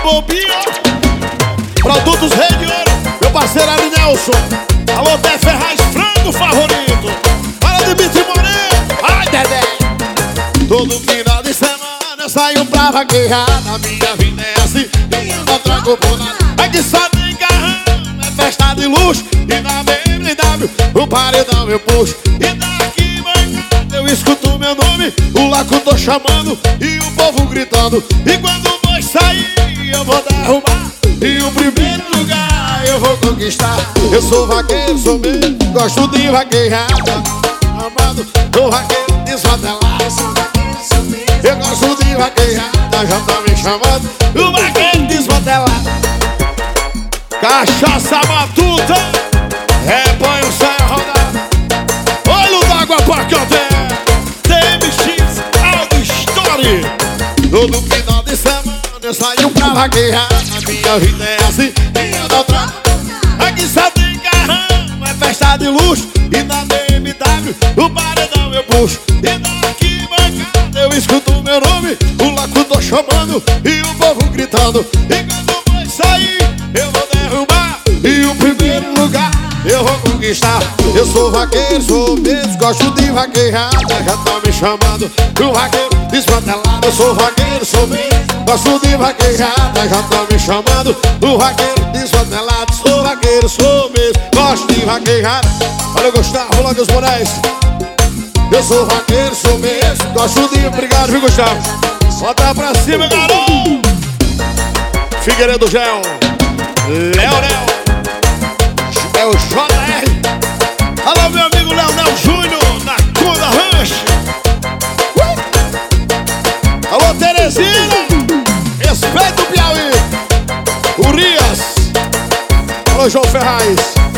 bobinho. Produtos Rei de Ouro, meu parceiro Ari Nelson. Alô, Té Ferraz, frango favorito. Fala, Dimitri Moreno. Ai, Dedé. Todo final de semana eu saio pra vaquejar. A minha vida é assim, e eu não troco por nada. Aqui só tem carrão, é festa de luxo. E na BMW, o paredão eu puxo. E daqui bancada eu escuto meu nome, o locutor chamando e o povo gritando. E quando vou sair eu vou derrubar, e o primeiro lugar eu vou conquistar. Eu sou vaqueiro, sou mesmo, gosto de vaquejar. Amado, sou vaqueiro desfadelado. Eu gosto de vaquejar, já tá me chamando o vaqueiro desfadelado. Cachaça matuta, repõe o céu rodar. Olho d'água pra cadê? TMX Auto Story. Todo final de semana eu saio pra vaquejar. A minha vida é assim, e eu não troco. Aqui só tem carrão, é festa de luxo. E na BMW, o paredão eu puxo. E daqui bancada eu escuto meu nome, o locutor chamando e o povo gritando. E quando vai sair eu vou derrubar, e o primeiro lugar eu vou conquistar. Eu sou vaqueiro, sou mesmo, gosto de vaquejar. Já tá me chamando o vaqueiro desmantelado. Eu sou vaqueiro, sou mesmo, gosto de vaquejar. Já tá me chamando o vaqueiro desmantelado. Sou vaqueiro, sou mesmo, gosto de vaquejar. Olha o Gustavo, logo os Moraes. Eu sou vaqueiro, sou mesmo, gosto de... Obrigado, viu, Gustavo? Bota pra cima, garoto. Figueiredo Gel, Leonel, é o JR. Alô, meu amigo Leonel Júnior, na Cunda Ranch. Alô, Teresina, respeita o Piauí. Urias. Alô, João Ferraz.